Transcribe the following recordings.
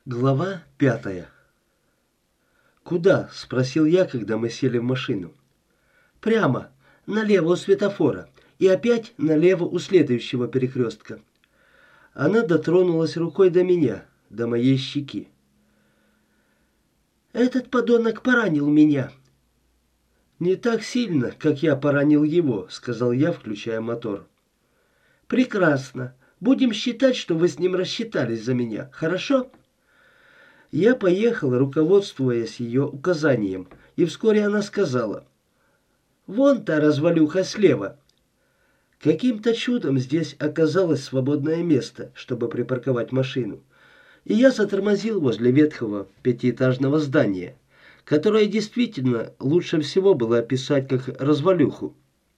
Глава 5. «Куда?» – спросил я, когда мы сели в машину. «Прямо, налево у светофора и опять налево у следующего перекрестка». Она дотронулась рукой до меня, до моей щеки. «Этот подонок поранил меня». «Не так сильно, как я поранил его», – сказал я, включая мотор. «Прекрасно. Будем считать, что вы с ним рассчитались за меня. Хорошо?» Я поехал, руководствуясь ее указанием, и вскоре она сказала: «Вон та развалюха слева». Каким-то чудом здесь оказалось свободное место, чтобы припарковать машину, и я затормозил возле ветхого пятиэтажного здания, которое действительно лучше всего было описать как развалюху.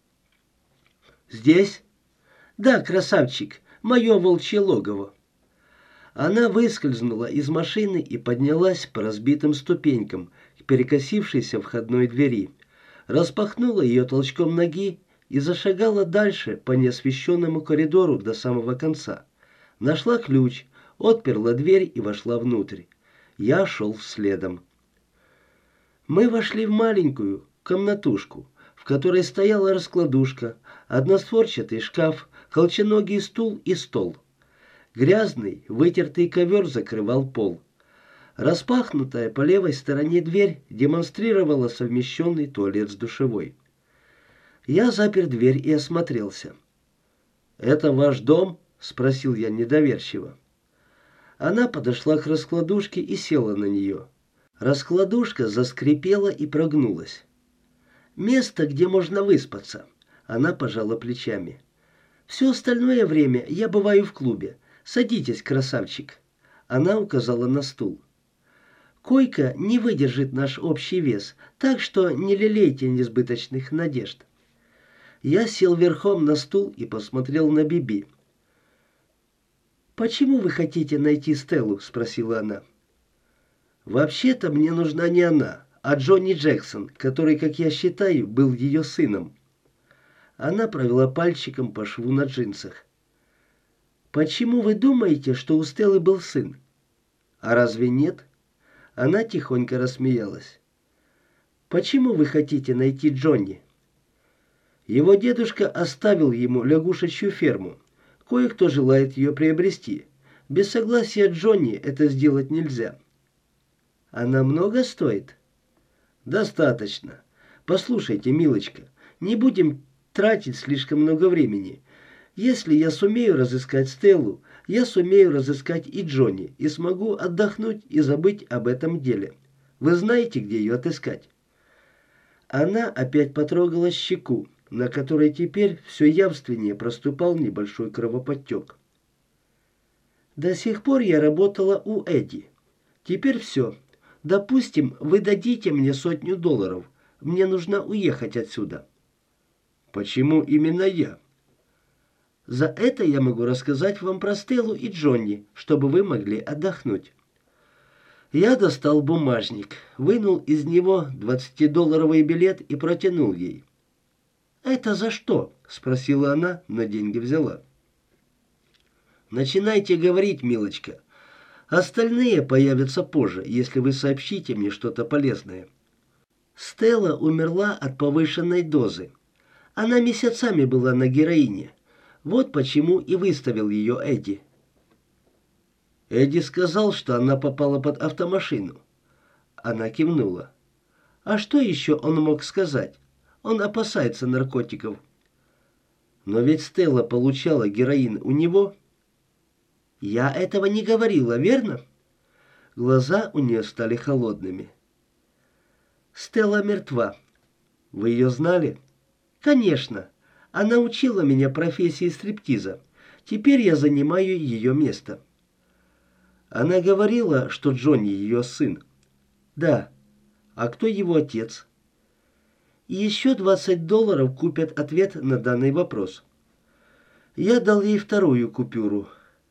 «Здесь?» «Да, красавчик, мое волчье логово». Она выскользнула из машины и поднялась по разбитым ступенькам к перекосившейся входной двери, распахнула ее толчком ноги и зашагала дальше по неосвещенному коридору до самого конца. Нашла ключ, отперла дверь и вошла внутрь. Я шел следом. Мы вошли в маленькую комнатушку, в которой стояла раскладушка, одностворчатый шкаф, колченогий стул и стол. Грязный, вытертый ковер закрывал пол. Распахнутая по левой стороне дверь демонстрировала совмещенный туалет с душевой. Я запер дверь и осмотрелся. «Это ваш дом?» — спросил я недоверчиво. Она подошла к раскладушке и села на нее. Раскладушка заскрипела и прогнулась. «Место, где можно выспаться». Она пожала плечами. «Все остальное время я бываю в клубе. Садитесь, красавчик». Она указала на стул. «Койка не выдержит наш общий вес, так что не лелейте несбыточных надежд». Я сел верхом на стул и посмотрел на Биби. «Почему вы хотите найти Стеллу?» — спросила она. «Вообще-то мне нужна не она, а Джонни Джексон, который, как я считаю, был ее сыном». Она провела пальчиком по шву на джинсах. «Почему вы думаете, что у Стеллы был сын?» «А разве нет?» Она тихонько рассмеялась. «Почему вы хотите найти Джонни?» Его дедушка оставил ему лягушечью ферму. Кое-кто желает ее приобрести. Без согласия Джонни это сделать нельзя. «Она много стоит?» «Достаточно. Послушайте, милочка, не будем тратить слишком много времени. Если я сумею разыскать Стеллу, я сумею разыскать и Джонни, и смогу отдохнуть и забыть об этом деле. Вы знаете, где ее отыскать?» Она опять потрогала щеку, на которой теперь все явственнее проступал небольшой кровоподтек. «До сих пор я работала у Эдди. Теперь все. Допустим, вы дадите мне $100. Мне нужно уехать отсюда». «Почему именно я?» «За это я могу рассказать вам про Стеллу и Джонни, чтобы вы могли отдохнуть». Я достал бумажник, вынул из него $20 билет и протянул ей. «Это за что?» — спросила она, но деньги взяла. «Начинайте говорить, милочка. Остальные появятся позже, если вы сообщите мне что-то полезное». Стелла умерла от повышенной дозы. Она месяцами была на героине. Вот почему и выставил ее Эдди. Эдди сказал, что она попала под автомашину. Она кивнула. А что еще он мог сказать? Он опасается наркотиков. Но ведь Стелла получала героин у него. Я этого не говорила, верно? Глаза у нее стали холодными. Стелла мертва. Вы ее знали? Конечно. Она учила меня профессии стриптиза. Теперь я занимаю ее место. Она говорила, что Джонни ее сын. Да. А кто его отец? И еще $20 купят ответ на данный вопрос. Я дал ей вторую купюру.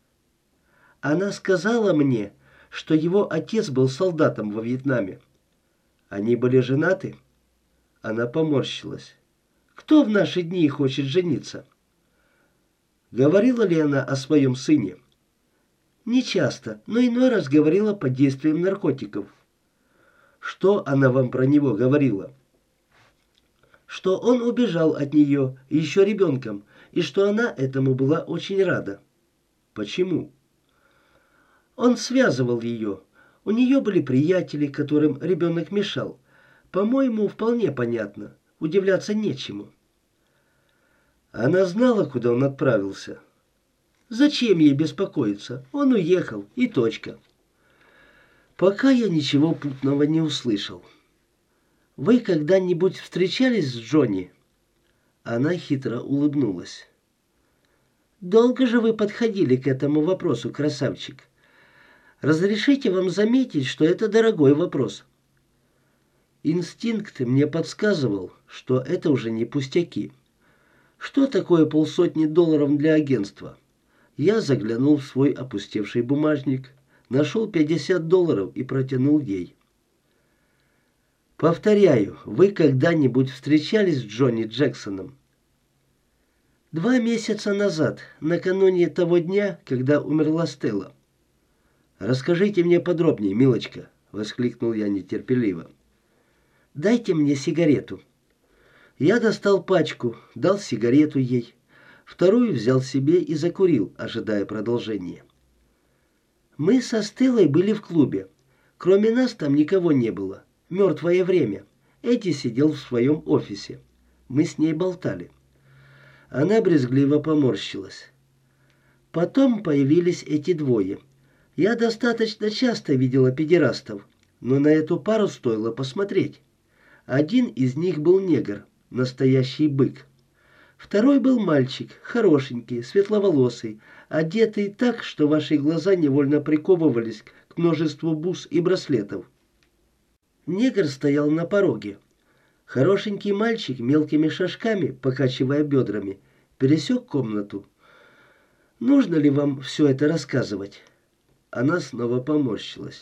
Она сказала мне, что его отец был солдатом во Вьетнаме. Они были женаты? Она поморщилась. Кто в наши дни хочет жениться? Говорила ли она о своем сыне? Не часто, но иной раз говорила под действием наркотиков. Что она вам про него говорила? Что он убежал от нее еще ребенком, и что она этому была очень рада. Почему? Он связывал ее. У нее были приятели, которым ребенок мешал. По-моему, вполне понятно. Удивляться нечему. Она знала, куда он отправился. Зачем ей беспокоиться? Он уехал, и точка. Пока я ничего путного не услышал. Вы когда-нибудь встречались с Джонни? Она хитро улыбнулась. Долго же вы подходили к этому вопросу, красавчик. Разрешите вам заметить, что это дорогой вопрос. Инстинкт мне подсказывал, что это уже не пустяки. Что такое $500 для агентства? Я заглянул в свой опустевший бумажник, нашел $50 и протянул ей. Повторяю, вы когда-нибудь встречались с Джонни Джексоном? 2 месяца назад, накануне того дня, когда умерла Стелла. «Расскажите мне подробнее, милочка», — воскликнул я нетерпеливо. «Дайте мне сигарету». Я достал пачку, дал сигарету ей. Вторую взял себе и закурил, ожидая продолжения. Мы со Стеллой были в клубе. Кроме нас там никого не было. Мертвое время. Эдди сидел в своем офисе. Мы с ней болтали. Она брезгливо поморщилась. Потом появились эти двое. Я достаточно часто видела педерастов, но на эту пару стоило посмотреть. Один из них был негр, настоящий бык. Второй был мальчик, хорошенький, светловолосый, одетый так, что ваши глаза невольно приковывались к множеству бус и браслетов. Негр стоял на пороге. Хорошенький мальчик мелкими шажками, покачивая бедрами, пересек комнату. «Нужно ли вам все это рассказывать?» Она снова поморщилась.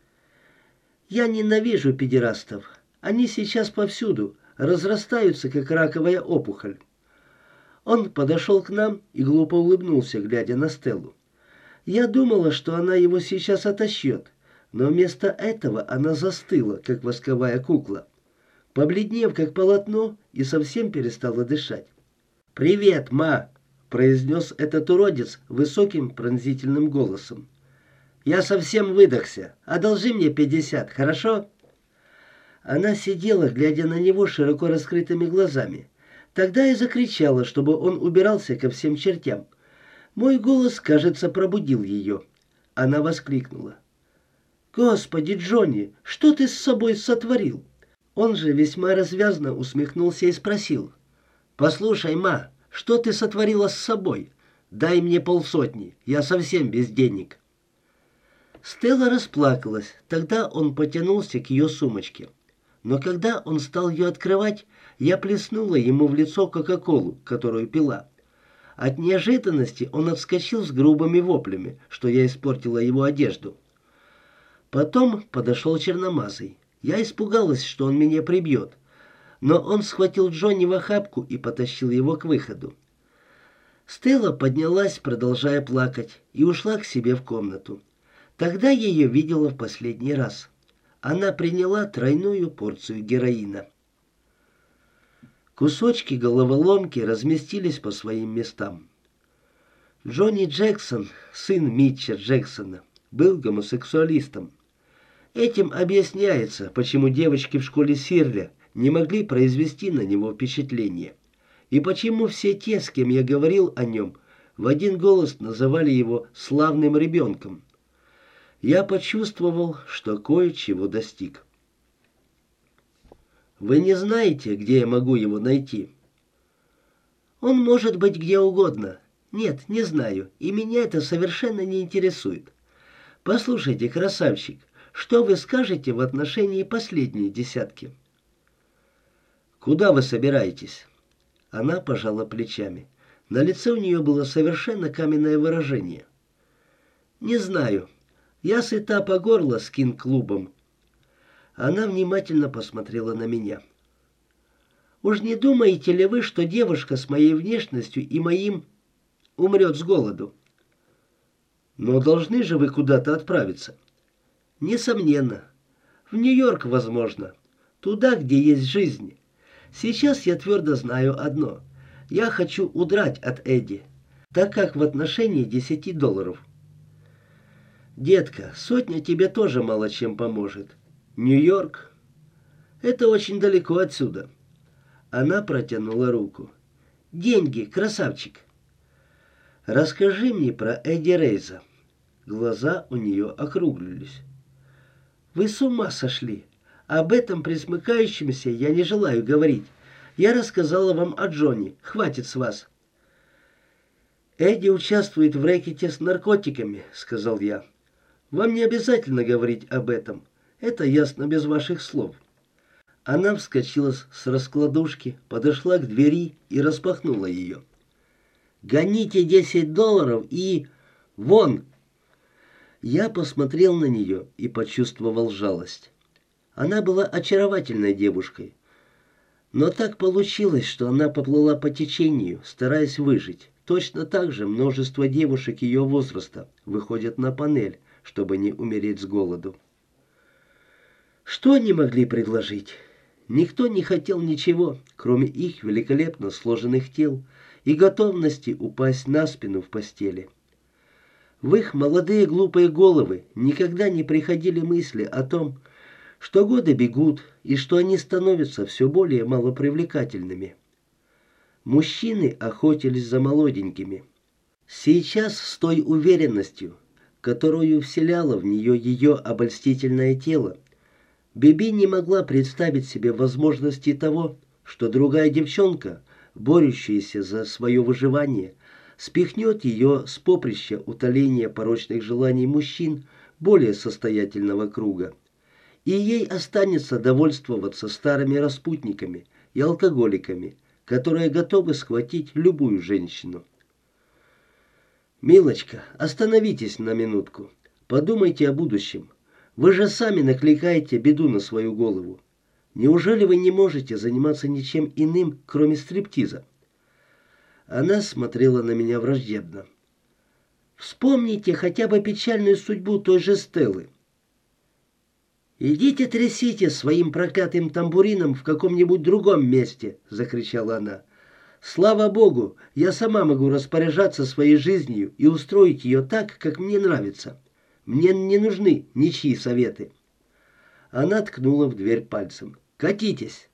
«Я ненавижу педерастов. Они сейчас повсюду, разрастаются, как раковая опухоль». Он подошел к нам и глупо улыбнулся, глядя на Стеллу. Я думала, что она его сейчас отощет, но вместо этого она застыла, как восковая кукла, побледнев, как полотно, и совсем перестала дышать. «Привет, ма!» — произнес этот уродец высоким пронзительным голосом. «Я совсем выдохся. Одолжи мне 50, хорошо?» Она сидела, глядя на него широко раскрытыми глазами. Тогда я закричала, чтобы он убирался ко всем чертям. Мой голос, кажется, пробудил ее. Она воскликнула. «Господи, Джонни, что ты с собой сотворил?» Он же весьма развязно усмехнулся и спросил. «Послушай, ма, что ты сотворила с собой? Дай мне 500, я совсем без денег». Стелла расплакалась. Тогда он потянулся к ее сумочке. Но когда он стал ее открывать, я плеснула ему в лицо кока-колу, которую пила. От неожиданности он отскочил с грубыми воплями, что я испортила его одежду. Потом подошел черномазый. Я испугалась, что он меня прибьет. Но он схватил Джонни в охапку и потащил его к выходу. Стелла поднялась, продолжая плакать, и ушла к себе в комнату. Тогда я ее видела в последний раз. Она приняла тройную порцию героина. Кусочки головоломки разместились по своим местам. Джонни Джексон, сын Митча Джексона, был гомосексуалистом. Этим объясняется, почему девочки в школе Сирля не могли произвести на него впечатление, и почему все те, с кем я говорил о нем, в один голос называли его славным ребенком. Я почувствовал, что кое-чего достиг. «Вы не знаете, где я могу его найти?» «Он может быть где угодно. Нет, не знаю, и меня это совершенно не интересует. Послушайте, красавчик, что вы скажете в отношении последней десятки?» «Куда вы собираетесь?» Она пожала плечами. На лице у нее было совершенно каменное выражение. «Не знаю. Я сыта по горло с кинг-клубом». Она внимательно посмотрела на меня. «Уж не думаете ли вы, что девушка с моей внешностью и моим умрет с голоду?» Но должны же вы куда-то отправиться. Несомненно. В Нью-Йорк, возможно. Туда, где есть жизнь. Сейчас я твердо знаю одно. Я хочу удрать от Эдди, так как в отношении $10. Детка, сотня тебе тоже мало чем поможет. Нью-Йорк — это очень далеко отсюда. Она протянула руку. Деньги, красавчик. Расскажи мне про Эдди Рейза. Глаза у нее округлились. Вы с ума сошли. Об этом пресмыкающемся я не желаю говорить. Я рассказала вам о Джонни. Хватит с вас. Эдди участвует в рэкете с наркотиками, сказал я. Вам не обязательно говорить об этом. Это ясно без ваших слов. Она вскочила с раскладушки, подошла к двери и распахнула ее. «Гоните $10 и... вон!» Я посмотрел на нее и почувствовал жалость. Она была очаровательной девушкой. Но так получилось, что она поплыла по течению, стараясь выжить. Точно так же множество девушек ее возраста выходят на панель, чтобы не умереть с голоду. Что они могли предложить? Никто не хотел ничего, кроме их великолепно сложенных тел и готовности упасть на спину в постели. В их молодые глупые головы никогда не приходили мысли о том, что годы бегут и что они становятся все более малопривлекательными. Мужчины охотились за молоденькими. Сейчас с той уверенностью, которую вселяло в нее ее обольстительное тело, Биби не могла представить себе возможности того, что другая девчонка, борющаяся за свое выживание, спихнет ее с поприща утоления порочных желаний мужчин более состоятельного круга, и ей останется довольствоваться старыми распутниками и алкоголиками, которые готовы схватить любую женщину. «Милочка, остановитесь на минутку. Подумайте о будущем. Вы же сами накликаете беду на свою голову. Неужели вы не можете заниматься ничем иным, кроме стриптиза?» Она смотрела на меня враждебно. «Вспомните хотя бы печальную судьбу той же Стеллы. «Идите трясите своим проклятым тамбурином в каком-нибудь другом месте!» — закричала она. «Слава Богу, я сама могу распоряжаться своей жизнью и устроить ее так, как мне нравится. Мне не нужны ничьи советы». Она ткнула в дверь пальцем. «Катитесь!»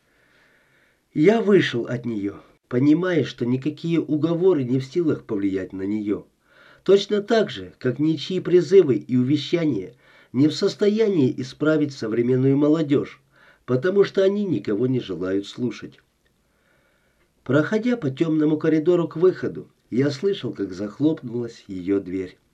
Я вышел от нее, понимая, что никакие уговоры не в силах повлиять на нее. Точно так же, как ничьи призывы и увещания не в состоянии исправить современную молодежь, потому что они никого не желают слушать. Проходя по темному коридору к выходу, я слышал, как захлопнулась ее дверь.